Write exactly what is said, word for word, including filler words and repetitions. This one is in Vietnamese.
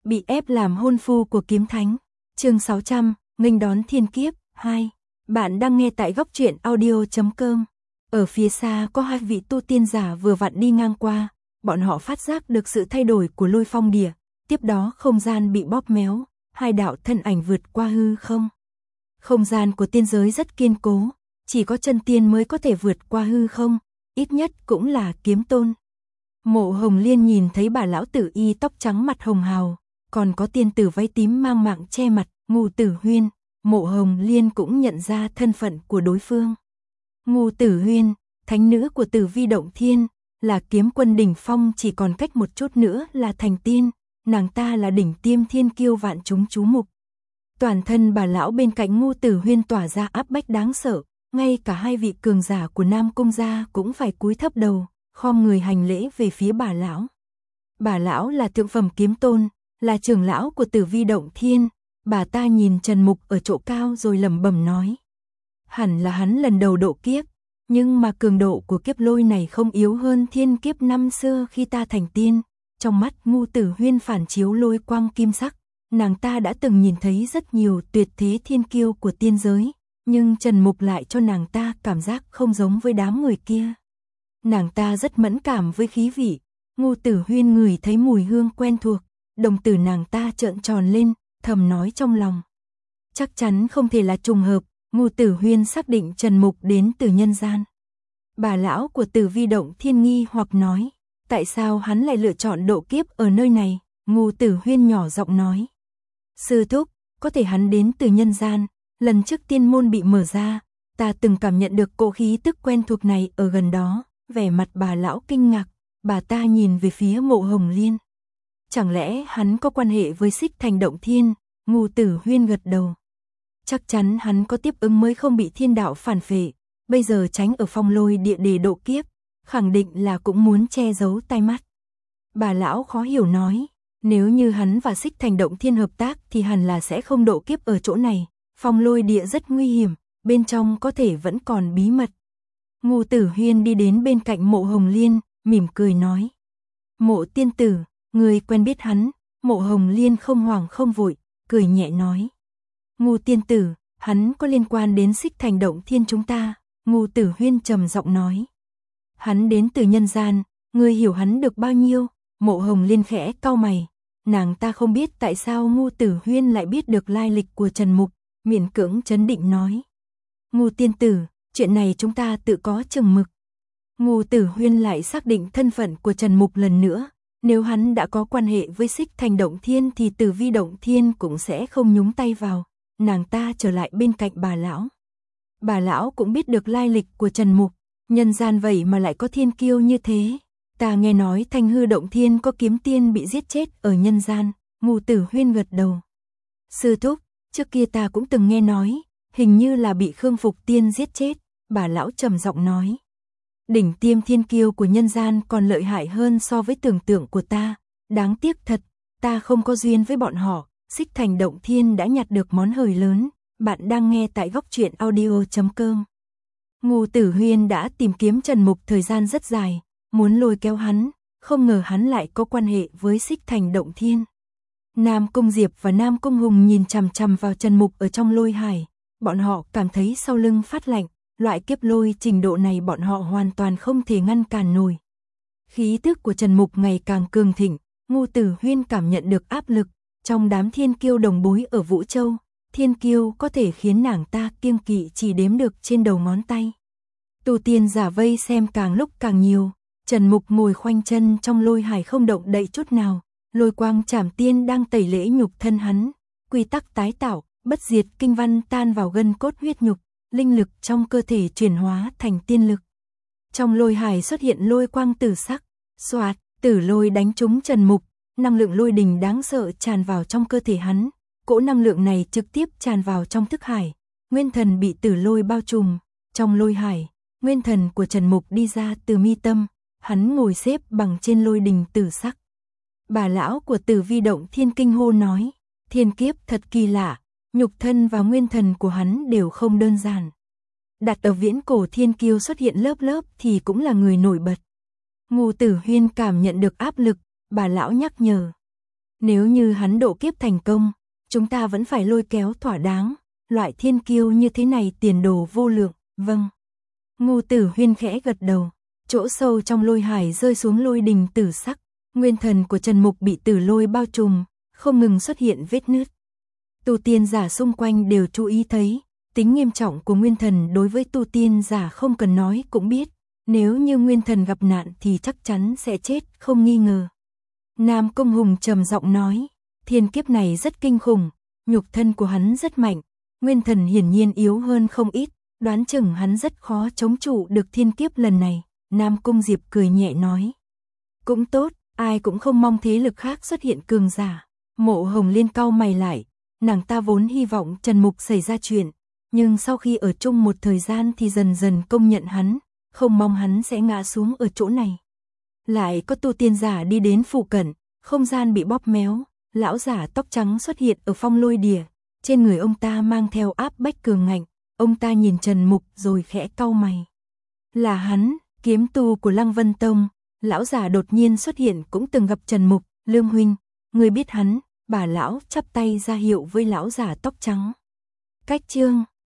Bị ép làm hôn phu của kiếm thánh. Chương sáu trăm, nghênh đón thiên kiếp. hai. Bạn đang nghe tại góc truyện audio chấm com. Ở phía xa có hai vị tu tiên giả vừa vặn đi ngang qua, bọn họ phát giác được sự thay đổi của lôi phong địa, tiếp đó không gian bị bóp méo, hai đạo thân ảnh vượt qua hư không. Không gian của tiên giới rất kiên cố, chỉ có chân tiên mới có thể vượt qua hư không, ít nhất cũng là kiếm tôn. Mộ Hồng Liên nhìn thấy bà lão tử y tóc trắng mặt hồng hào, còn có tiên tử váy tím mang mạng che mặt, Ngưu Tử Huyên. Mộ Hồng Liên cũng nhận ra thân phận của đối phương. Ngưu Tử Huyên, thánh nữ của Tử Vi Động Thiên, là kiếm quân đỉnh phong, chỉ còn cách một chút nữa là thành tiên, nàng ta là đỉnh tiêm thiên kiêu vạn chúng chú mục. Toàn thân bà lão bên cạnh Ngưu Tử Huyên tỏa ra áp bách đáng sợ, ngay cả hai vị cường giả của Nam Cung gia cũng phải cúi thấp đầu, khom người hành lễ về phía bà lão. Bà lão là thượng phẩm kiếm tôn, là trưởng lão của Tử Vi Động Thiên. Bà ta nhìn Trần Mục ở chỗ cao rồi lẩm bẩm nói: hẳn là hắn lần đầu độ kiếp, nhưng mà cường độ của kiếp lôi này không yếu hơn thiên kiếp năm xưa khi ta thành tiên. Trong mắt Ngưu Tử Huyên phản chiếu lôi quang kim sắc, nàng ta đã từng nhìn thấy rất nhiều tuyệt thế thiên kiêu của tiên giới, nhưng Trần Mục lại cho nàng ta cảm giác không giống với đám người kia. Nàng ta rất mẫn cảm với khí vị. Ngưu Tử Huyên ngửi thấy mùi hương quen thuộc, đồng tử nàng ta trợn tròn lên, thầm nói trong lòng: chắc chắn không thể là trùng hợp. Ngưu Tử Huyên xác định Trần Mục đến từ nhân gian. Bà lão của Tử Vi Động Thiên nghi hoặc nói: tại sao hắn lại lựa chọn độ kiếp ở nơi này? Ngưu Tử Huyên nhỏ giọng nói: sư thúc, có thể hắn đến từ nhân gian, lần trước tiên môn bị mở ra, ta từng cảm nhận được cỗ khí tức quen thuộc này ở gần đó. Vẻ mặt bà lão kinh ngạc, bà ta nhìn về phía Mộ Hồng Liên. Chẳng lẽ hắn có quan hệ với Xích Thành Động Thiên? Ngưu Tử Huyên gật đầu. Chắc chắn hắn có tiếp ứng mới không bị thiên đạo phản phệ, bây giờ tránh ở phong lôi địa để độ kiếp, khẳng định là cũng muốn che giấu tai mắt. Bà lão khó hiểu nói: nếu như hắn và Xích Thành Động Thiên hợp tác thì hẳn là sẽ không độ kiếp ở chỗ này, phong lôi địa rất nguy hiểm, bên trong có thể vẫn còn bí mật. Ngưu Tử Huyên đi đến bên cạnh Mộ Hồng Liên, mỉm cười nói: Mộ tiên tử, người quen biết hắn? Mộ Hồng Liên không hoảng không vội, cười nhẹ nói: Ngưu tiên tử, hắn có liên quan đến Xích Thành Động Thiên chúng ta. Ngưu Tử Huyên trầm giọng nói: hắn đến từ nhân gian, ngươi hiểu hắn được bao nhiêu? Mộ Hồng Liên khẽ cau mày, nàng ta không biết tại sao Ngưu Tử Huyên lại biết được lai lịch của Trần Mục, miễn cưỡng trấn định nói: Ngưu tiên tử, chuyện này chúng ta tự có chừng mực. Ngưu Tử Huyên lại xác định thân phận của Trần Mục lần nữa. Nếu hắn đã có quan hệ với Xích Thành Động Thiên thì Tử Vi Động Thiên cũng sẽ không nhúng tay vào. Nàng ta trở lại bên cạnh bà lão. Bà lão cũng biết được lai lịch của Trần Mục. Nhân gian vậy mà lại có thiên kiêu như thế. Ta nghe nói Thanh Hư Động Thiên có kiếm tiên bị giết chết ở nhân gian. Ngưu Tử Huyên gật đầu. Sư thúc, trước kia ta cũng từng nghe nói, hình như là bị Khương Phục Tiên giết chết. Bà lão trầm giọng nói: đỉnh tiêm thiên kiêu của nhân gian còn lợi hại hơn so với tưởng tượng của ta. Đáng tiếc thật, ta không có duyên với bọn họ. Xích Thành Động Thiên đã nhặt được món hời lớn. Bạn đang nghe tại góc truyện audio chấm com. Ngưu Tử Huyên đã tìm kiếm Trần Mục thời gian rất dài, muốn lôi kéo hắn, không ngờ hắn lại có quan hệ với Xích Thành Động Thiên. Nam Cung Diệp và Nam Cung Hùng nhìn chằm chằm vào Trần Mục ở trong lôi hải, bọn họ cảm thấy sau lưng phát lạnh. Loại kiếp lôi trình độ này bọn họ hoàn toàn không thể ngăn cản nổi. Khí tức của Trần Mục ngày càng cường thịnh, Ngưu Tử Huyên cảm nhận được áp lực. Trong đám thiên kiêu đồng bối ở Vũ Châu, thiên kiêu có thể khiến nàng ta kiêng kỵ chỉ đếm được trên đầu ngón tay. Tu tiên giả vây xem càng lúc càng nhiều. Trần Mục ngồi khoanh chân trong lôi hải không động đậy chút nào. Lôi quang trảm tiên đang tẩy lễ nhục thân hắn. Quy tắc tái tạo, bất diệt kinh văn tan vào gân cốt huyết nhục. Linh lực trong cơ thể chuyển hóa thành tiên lực. Trong lôi hải xuất hiện lôi quang tử sắc, xoạt, tử lôi đánh trúng Trần Mục, năng lượng lôi đình đáng sợ tràn vào trong cơ thể hắn. Cỗ năng lượng này trực tiếp tràn vào trong thức hải, nguyên thần bị tử lôi bao trùm. Trong lôi hải, nguyên thần của Trần Mục đi ra từ mi tâm, hắn ngồi xếp bằng trên lôi đình tử sắc. Bà lão của Tử Vi Động Thiên kinh hô nói: thiên kiếp thật kỳ lạ. Nhục thân và nguyên thần của hắn đều không đơn giản. Đặt ở viễn cổ thiên kiêu xuất hiện lớp lớp thì cũng là người nổi bật. Ngưu Tử Huyên cảm nhận được áp lực, bà lão nhắc nhở: Nếu như hắn độ kiếp thành công, chúng ta vẫn phải lôi kéo thỏa đáng, loại thiên kiêu như thế này tiền đồ vô lượng, vâng. Ngô Tử Huyên khẽ gật đầu, chỗ sâu trong lôi hải rơi xuống lôi đình tử sắc, nguyên thần của Trần Mục bị tử lôi bao trùm, không ngừng xuất hiện vết nứt. Tu tiên giả xung quanh đều chú ý thấy, tính nghiêm trọng của nguyên thần đối với tu tiên giả không cần nói cũng biết, nếu như nguyên thần gặp nạn thì chắc chắn sẽ chết, không nghi ngờ. Nam Công Hùng trầm giọng nói, thiên kiếp này rất kinh khủng, nhục thân của hắn rất mạnh, nguyên thần hiển nhiên yếu hơn không ít, đoán chừng hắn rất khó chống trụ được thiên kiếp lần này. Nam Cung Diệp cười nhẹ nói, cũng tốt, ai cũng không mong thế lực khác xuất hiện cường giả. Mộ Hồng Liên cau mày lại, nàng ta vốn hy vọng Trần Mục xảy ra chuyện, nhưng sau khi ở chung một thời gian thì dần dần công nhận hắn, không mong hắn sẽ ngã xuống ở chỗ này. Lại có tu tiên giả đi đến phụ cận, không gian bị bóp méo, lão giả tóc trắng xuất hiện ở phong lôi địa, trên người ông ta mang theo áp bách cường ngạnh, ông ta nhìn Trần Mục rồi khẽ cau mày. Là hắn, kiếm tu của Lăng Vân Tông, lão giả đột nhiên xuất hiện cũng từng gặp Trần Mục, Lương huynh, người biết hắn, bà lão chắp tay ra hiệu với lão giả tóc trắng. Cách chương